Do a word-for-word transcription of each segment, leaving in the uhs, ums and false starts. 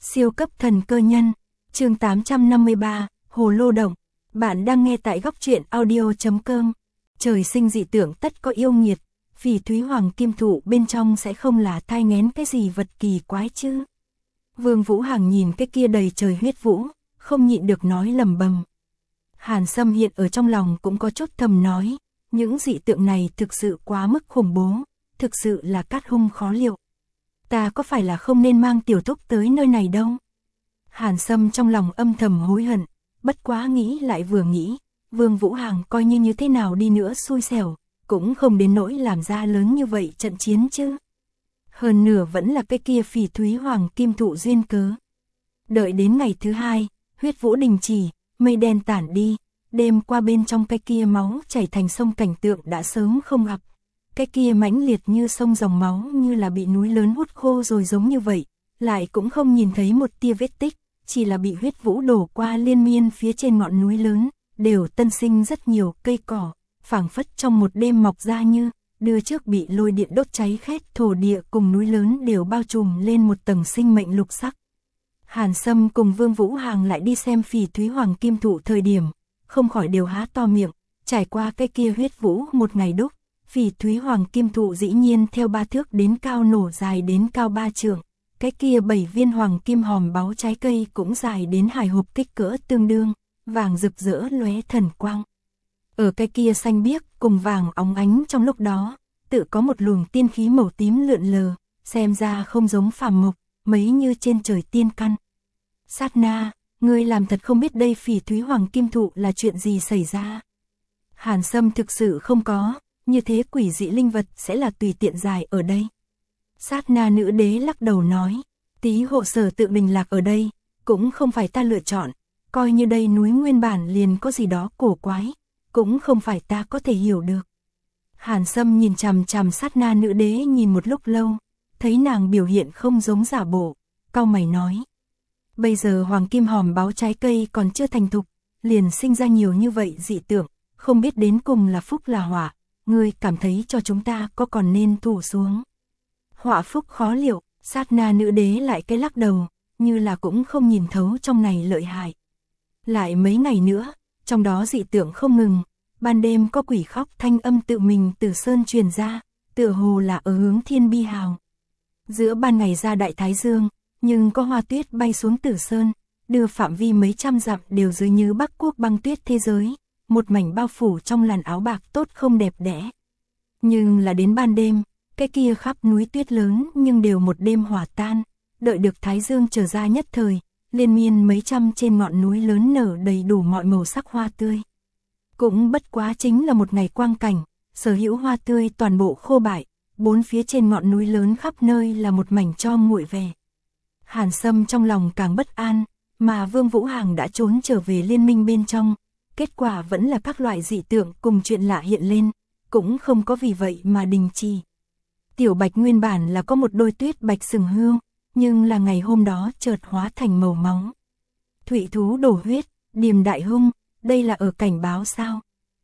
Siêu cấp thần cơ nhân, chương tám trăm năm mươi ba, Hồ Lô Động. Bạn đang nghe tại góc truyện audio chấm com. Trời sinh dị tượng tất có yêu nghiệt, phỉ thúy hoàng kim thụ bên trong sẽ không là thai nghén cái gì vật kỳ quái chứ. Vương Vũ Hằng nhìn cái kia đầy trời huyết vũ, không nhịn được nói lầm bầm. Hàn Sâm hiện ở trong lòng cũng có chút thầm nói, những dị tượng này thực sự quá mức khủng bố, thực sự là cát hung khó liệu. Ta có phải là không nên mang tiểu thúc tới nơi này đâu? Hàn Sâm trong lòng âm thầm hối hận, bất quá nghĩ lại vừa nghĩ, Vương Vũ Hằng coi như như thế nào đi nữa xui xẻo, cũng không đến nỗi làm ra lớn như vậy trận chiến chứ. Hơn nửa vẫn là cái kia phỉ thúy hoàng kim thụ duyên cớ. Đợi đến ngày thứ hai, huyết vũ đình chỉ, mây đen tản đi, đêm qua bên trong cái kia máu chảy thành sông cảnh tượng đã sớm không gặp. Cái kia mãnh liệt như sông dòng máu như là bị núi lớn hút khô rồi giống như vậy, lại cũng không nhìn thấy một tia vết tích, chỉ là bị huyết vũ đổ qua liên miên phía trên ngọn núi lớn, đều tân sinh rất nhiều cây cỏ, phảng phất trong một đêm mọc ra như, đưa trước bị lôi điện đốt cháy khét thổ địa cùng núi lớn đều bao trùm lên một tầng sinh mệnh lục sắc. Hàn Sâm cùng Vương Vũ Hằng lại đi xem phỉ thúy hoàng kim thụ thời điểm, không khỏi đều há to miệng, trải qua cái kia huyết vũ một ngày đúc. Phỉ thúy hoàng kim thụ dĩ nhiên theo ba thước đến cao nổ dài đến cao ba trượng, cái kia bảy viên hoàng kim hòm báu trái cây cũng dài đến hài hộp kích cỡ tương đương, vàng rực rỡ lóe thần quang. Ở cái kia xanh biếc cùng vàng óng ánh trong lúc đó, tự có một luồng tiên khí màu tím lượn lờ, xem ra không giống phàm mộc, mấy như trên trời tiên căn. Sát na, ngươi làm thật không biết đây phỉ thúy hoàng kim thụ là chuyện gì xảy ra. Hàn Sâm thực sự không có. Như thế quỷ dị linh vật sẽ là tùy tiện dài ở đây. Sát na nữ đế lắc đầu nói, tí hộ sở tự đình lạc ở đây, cũng không phải ta lựa chọn, coi như đây núi nguyên bản liền có gì đó cổ quái, cũng không phải ta có thể hiểu được. Hàn Sâm nhìn chằm chằm sát na nữ đế nhìn một lúc lâu, thấy nàng biểu hiện không giống giả bộ, cau mày nói. Bây giờ hoàng kim hòm báu trái cây còn chưa thành thục, liền sinh ra nhiều như vậy dị tượng, không biết đến cùng là phúc là họa. Ngươi cảm thấy cho chúng ta có còn nên thủ xuống. Họa phúc khó liệu, sát na nữ đế lại cái lắc đầu, như là cũng không nhìn thấu trong này lợi hại. Lại mấy ngày nữa, trong đó dị tượng không ngừng, ban đêm có quỷ khóc thanh âm tự mình từ sơn truyền ra, tựa hồ là ở hướng thiên bi hào. Giữa ban ngày ra đại thái dương, nhưng có hoa tuyết bay xuống tử sơn, đưa phạm vi mấy trăm dặm đều dưới như Bắc Quốc băng tuyết thế giới. Một mảnh bao phủ trong làn áo bạc tốt không đẹp đẽ. Nhưng là đến ban đêm, cái kia khắp núi tuyết lớn nhưng đều một đêm hòa tan, đợi được thái dương trở ra nhất thời, liên miên mấy trăm trên ngọn núi lớn nở đầy đủ mọi màu sắc hoa tươi. Cũng bất quá chính là một ngày quang cảnh, sở hữu hoa tươi toàn bộ khô bại, bốn phía trên ngọn núi lớn khắp nơi là một mảnh tro nguội về. Hàn Sâm trong lòng càng bất an, mà Vương Vũ Hằng đã trốn trở về liên minh bên trong. Kết quả vẫn là các loại dị tượng cùng chuyện lạ hiện lên, cũng không có vì vậy mà đình chỉ. Tiểu Bạch nguyên bản là có một đôi tuyết bạch sừng hươu, nhưng là ngày hôm đó chợt hóa thành màu máu. Thủy thú đổ huyết, điềm đại hung, đây là ở cảnh báo sao?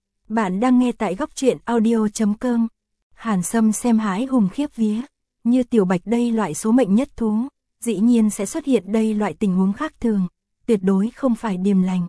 Bạn đang nghe tại góc truyện audio chấm com. Hàn Sâm xem hái hùng khiếp vía, như Tiểu Bạch đây loại số mệnh nhất thú, dĩ nhiên sẽ xuất hiện đây loại tình huống khác thường, tuyệt đối không phải điềm lành.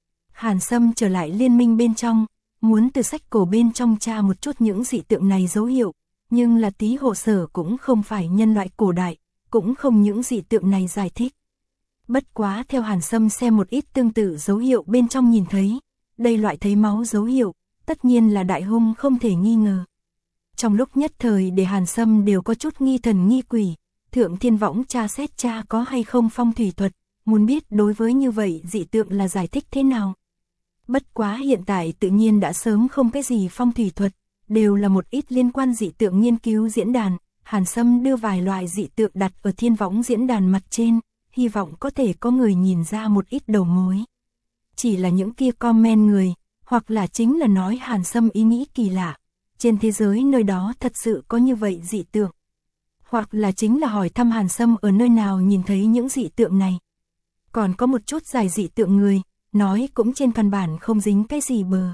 Hàn Sâm trở lại liên minh bên trong, muốn từ sách cổ bên trong tra một chút những dị tượng này dấu hiệu, nhưng là tí hộ sở cũng không phải nhân loại cổ đại, cũng không những dị tượng này giải thích. Bất quá theo Hàn Sâm xem một ít tương tự dấu hiệu bên trong nhìn thấy, đây loại thấy máu dấu hiệu, tất nhiên là đại hung không thể nghi ngờ. Trong lúc nhất thời để Hàn Sâm đều có chút nghi thần nghi quỷ, Thượng Thiên Võng tra xét tra có hay không phong thủy thuật, muốn biết đối với như vậy dị tượng là giải thích thế nào. Bất quá hiện tại tự nhiên đã sớm không cái gì phong thủy thuật, đều là một ít liên quan dị tượng nghiên cứu diễn đàn, Hàn Sâm đưa vài loại dị tượng đặt ở Thiên Võng diễn đàn mặt trên, hy vọng có thể có người nhìn ra một ít đầu mối. Chỉ là những kia comment người, hoặc là chính là nói Hàn Sâm ý nghĩ kỳ lạ, trên thế giới nơi đó thật sự có như vậy dị tượng. Hoặc là chính là hỏi thăm Hàn Sâm ở nơi nào nhìn thấy những dị tượng này. Còn có một chút dài dị tượng người, nói cũng trên căn bản không dính cái gì bờ.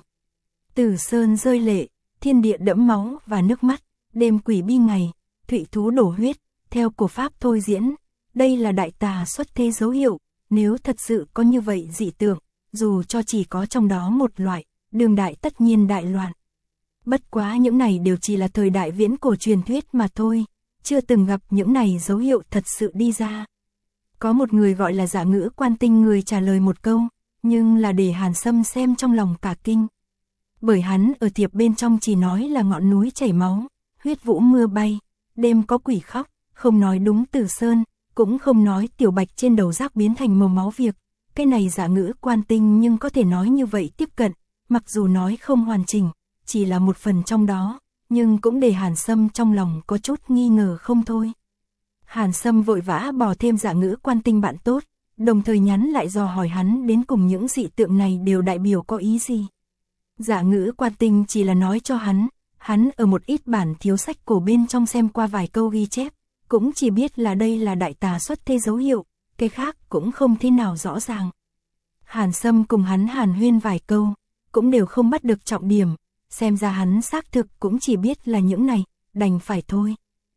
Tử sơn rơi lệ, thiên địa đẫm máu và nước mắt, đêm quỷ bi ngày, thủy thú đổ huyết, theo cổ pháp thôi diễn, đây là đại tà xuất thế dấu hiệu, nếu thật sự có như vậy dị tượng, dù cho chỉ có trong đó một loại, đương đại tất nhiên đại loạn. Bất quá những này đều chỉ là thời đại viễn cổ truyền thuyết mà thôi, chưa từng gặp những này dấu hiệu thật sự đi ra. Có một người gọi là Giả Ngữ Quan Tinh người trả lời một câu, nhưng là để Hàn Sâm xem trong lòng cả kinh. Bởi hắn ở thiệp bên trong chỉ nói là ngọn núi chảy máu, huyết vũ mưa bay, đêm có quỷ khóc, không nói đúng Từ Sơn, cũng không nói tiểu bạch trên đầu rác biến thành màu máu việc. Cái này Giả Ngữ Quan Tinh nhưng có thể nói như vậy tiếp cận, mặc dù nói không hoàn chỉnh, chỉ là một phần trong đó, nhưng cũng để Hàn Sâm trong lòng có chút nghi ngờ không thôi. Hàn Sâm vội vã bỏ thêm Giả Ngữ Quan Tinh bạn tốt, đồng thời nhắn lại dò hỏi hắn đến cùng những dị tượng này đều đại biểu có ý gì. Giả Ngữ Quan Tinh chỉ là nói cho hắn, hắn ở một ít bản thiếu sách cổ bên trong xem qua vài câu ghi chép, cũng chỉ biết là đây là đại tà xuất thế dấu hiệu, cái khác cũng không thế nào rõ ràng. Hàn Sâm cùng hắn hàn huyên vài câu, cũng đều không bắt được trọng điểm, xem ra hắn xác thực cũng chỉ biết là những này, đành phải thôi.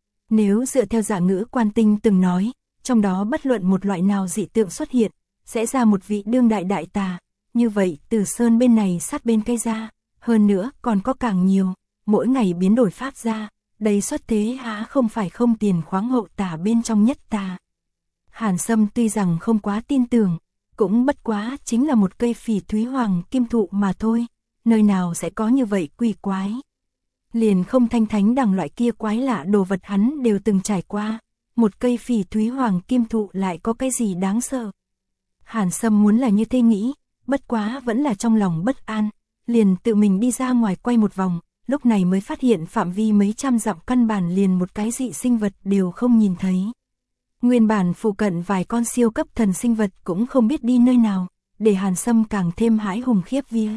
Nếu dựa theo Giả Ngữ Quan Tinh từng nói, trong đó bất luận một loại nào dị tượng xuất hiện, sẽ ra một vị đương đại đại tà, như vậy Từ Sơn bên này sát bên cây ra, hơn nữa còn có càng nhiều, mỗi ngày biến đổi pháp ra, đây xuất thế há không phải không tiền khoáng hậu tà bên trong nhất tà. Hàn Sâm tuy rằng không quá tin tưởng, cũng bất quá chính là một cây phỉ thúy hoàng kim thụ mà thôi, nơi nào sẽ có như vậy quỷ quái. Liền không thanh thánh đằng loại kia quái lạ đồ vật hắn đều từng trải qua, một cây phỉ thúy hoàng kim thụ lại có cái gì đáng sợ. Hàn Sâm muốn là như thế nghĩ, bất quá vẫn là trong lòng bất an, liền tự mình đi ra ngoài quay một vòng, lúc này mới phát hiện phạm vi mấy trăm dặm căn bản liền một cái dị sinh vật đều không nhìn thấy. Nguyên bản phụ cận vài con siêu cấp thần sinh vật cũng không biết đi nơi nào, để Hàn Sâm càng thêm hãi hùng khiếp vía.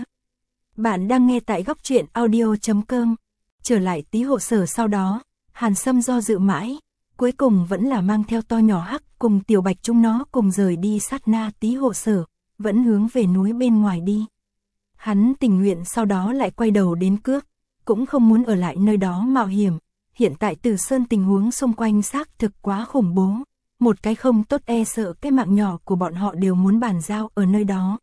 Bạn đang nghe tại góc truyện audio chấm com. Trở lại Tý Hộ Sở sau đó, Hàn Sâm do dự mãi, cuối cùng vẫn là mang theo To Nhỏ Hắc cùng Tiểu Bạch chúng nó cùng rời đi sát na Tý Hộ Sở, vẫn hướng về núi bên ngoài đi. Hắn tình nguyện sau đó lại quay đầu đến Cước, cũng không muốn ở lại nơi đó mạo hiểm. Hiện tại Từ Sơn tình huống xung quanh xác thực quá khủng bố, một cái không tốt e sợ cái mạng nhỏ của bọn họ đều muốn bàn giao ở nơi đó.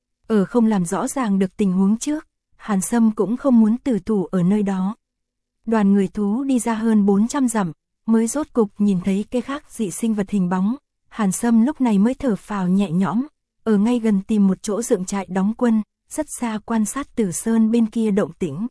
Ở không làm rõ ràng được tình huống trước, Hàn Sâm cũng không muốn tử thủ ở nơi đó. Đoàn người thú đi ra hơn bốn trăm dặm, mới rốt cục nhìn thấy cái khác dị sinh vật hình bóng. Hàn Sâm lúc này mới thở phào nhẹ nhõm, ở ngay gần tìm một chỗ dựng trại đóng quân, rất xa quan sát Từ Sơn bên kia động tĩnh.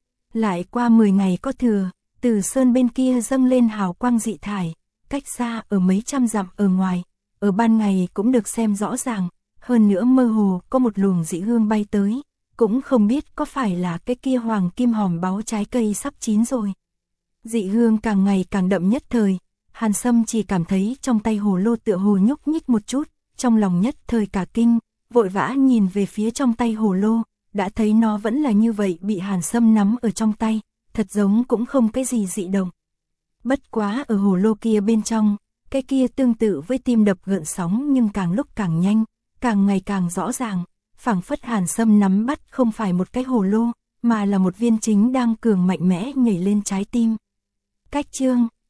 Lại qua mười ngày có thừa, Từ Sơn bên kia dâng lên hào quang dị thải, cách xa ở mấy trăm dặm ở ngoài, ở ban ngày cũng được xem rõ ràng, hơn nữa mơ hồ có một luồng dị hương bay tới, cũng không biết có phải là cái kia hoàng kim hòm báu trái cây sắp chín rồi. Dị hương càng ngày càng đậm nhất thời, Hàn Sâm chỉ cảm thấy trong tay hồ lô tựa hồ nhúc nhích một chút, trong lòng nhất thời cả kinh, vội vã nhìn về phía trong tay hồ lô, đã thấy nó vẫn là như vậy bị Hàn Sâm nắm ở trong tay, thật giống cũng không cái gì dị động. Bất quá ở hồ lô kia bên trong, cái kia tương tự với tim đập gợn sóng nhưng càng lúc càng nhanh, càng ngày càng rõ ràng, phảng phất Hàn Sâm nắm bắt không phải một cái hồ lô, mà là một viên chính đang cường mạnh mẽ nhảy lên trái tim. Cách chương